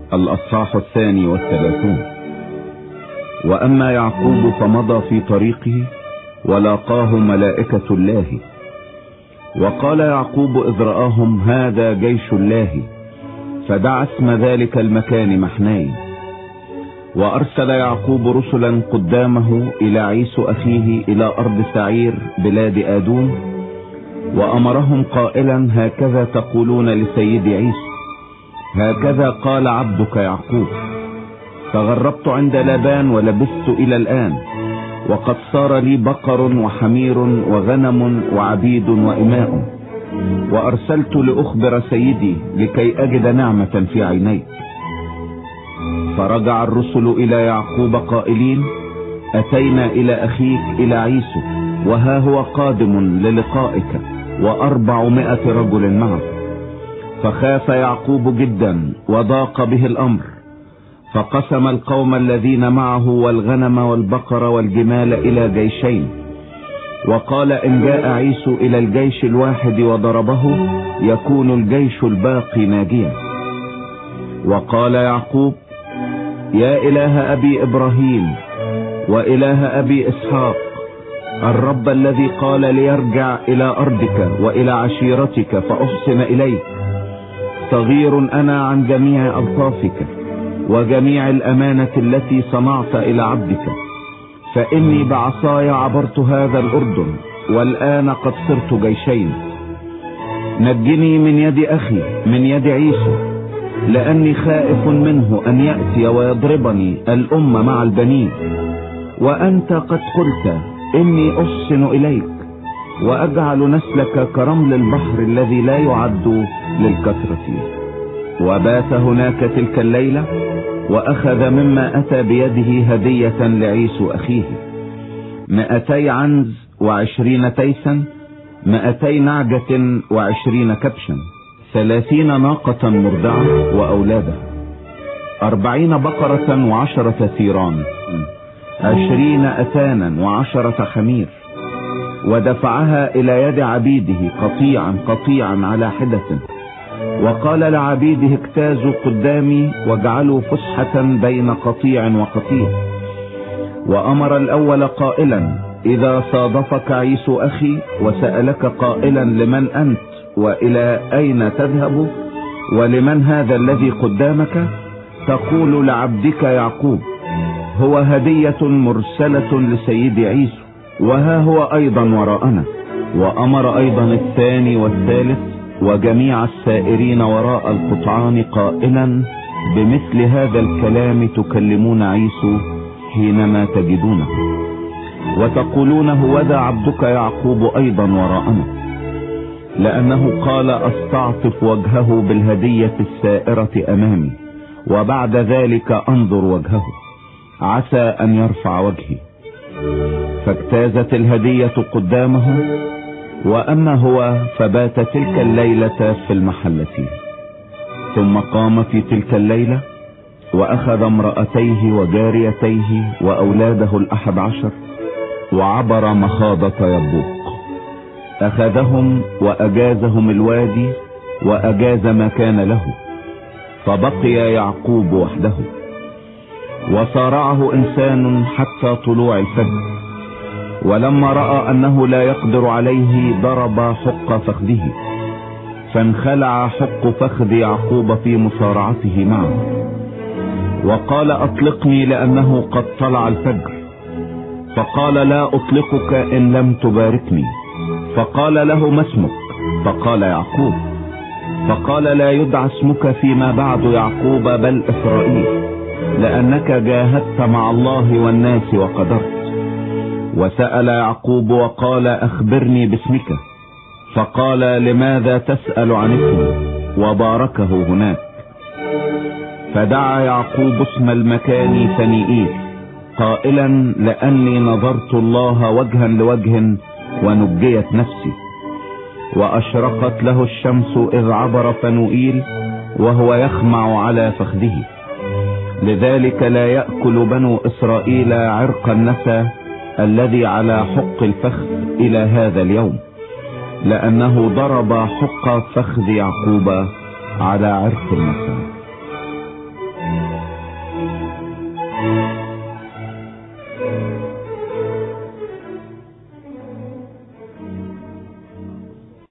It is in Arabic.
الأصحاح 32. وأما يعقوب فمضى في طريقه ولاقاه ملائكة الله، وقال يعقوب إذ رآهم هذا جيش الله، فدعا اسم ذلك المكان محناي. وأرسل يعقوب رسلا قدامه إلى عيسو أخيه إلى أرض سعير بلاد آدوم، وأمرهم قائلا هكذا تقولون لسيدي عيسو، هكذا قال عبدك يعقوب، تغربت عند لابان ولبثت إلى الآن، وقد صار لي بقر وحمير وغنم وعبيد وإماء، وأرسلت لأخبر سيدي لكي أجد نعمة في عينيك. فرجع الرسل إلى يعقوب قائلين أتينا إلى أخيك إلى عيسو، وها هو قادم للقائك 400 رجل معه. فخاف يعقوب جدا وضاق به الأمر، فقسم القوم الذين معه والغنم والبقر والجمال إلى جيشين، وقال إن جاء عيسو إلى الجيش الواحد وضربه يكون الجيش الباقي ناجيا. وقال يعقوب يا إله أبي إبراهيم وإله أبي إسحاق، الرب الذي قال ليرجع إلى أرضك وإلى عشيرتك فأحسن إليك، صغير أنا عن جميع ألطافك وجميع الأمانة التي صنعت إلى عبدك، فإني بعصاي عبرت هذا الأردن والآن قد صرت جيشين. نجني من يد أخي من يد عيسو، لأني خائف منه أن يأتي ويضربني الأمة مع البنين، وأنت قد قلت إني أحسن إليك وأجعل نسلك كرمل البحر الذي لا يعد للكثرة. وبات هناك تلك الليلة، وأخذ مما أتى بيده هدية لعيسو أخيه 200 عنز و20 تيسا، 200 نعجة و20 كبشا، 30 ناقة مرضعة وأولادها، 40 بقرة و10 ثيران، 20 أتانا و10 خمير. ودفعها إلى يد عبيده قطيعا قطيعا على حدة، وقال لعبيده اجتازوا قدامي واجعلوا فسحة بين قطيع وقطيع. وأمر الأول قائلا إذا صادفك عيسو أخي وسألك قائلا لمن أنت وإلى أين تذهب ولمن هذا الذي قدامك، تقول لعبدك يعقوب هو هدية مرسلة لسيدي عيسو، وها هو أيضا وراءنا. وأمر أيضا الثاني والثالث وجميع السائرين وراء القطعان قائلا بمثل هذا الكلام تكلمون عيسو حينما تجدونه، وتقولون هوذا عبدك يعقوب أيضا وراءنا، لأنه قال أستعطف وجهه بالهدية السائرة أمامي، وبعد ذلك أنظر وجهه عسى أن يرفع وجهي. فاجتازت الهدية قدامه، وأما هو فبات تلك الليلة في المحلة. ثم قام في تلك الليلة وأخذ امرأتيه وجاريتيه وأولاده 11 وعبر مخاضة يبوق، أخذهم وأجازهم الوادي وأجاز ما كان له، فبقي يعقوب وحده. وصارعه إنسان حتى طلوع الفجر، ولما رأى أنه لا يقدر عليه ضرب حق فخذه، فانخلع حق فخذ يعقوب في مصارعته معه، وقال أطلقني لأنه قد طلع الفجر. فقال لا أطلقك إن لم تباركني. فقال له ما اسمك؟ فقال يعقوب. فقال لا يدعى اسمك فيما بعد يعقوب بل إسرائيل، لأنك جاهدت مع الله والناس وقدرت. وسأل يعقوب وقال أخبرني باسمك. فقال لماذا تسأل عن اسمي؟ وباركه هناك. فدعا يعقوب اسم المكان فنيئيل قائلا لأني نظرت الله وجها لوجه ونجيت نفسي. وأشرقت له الشمس إذ عبر فنوئيل وهو يخمع على فخذه. لذلك لا يأكل بنو إسرائيل عرق النسى الذي على حق الفخذ إلى هذا اليوم، لأنه ضرب حق فخذ يعقوب على عرق النسى.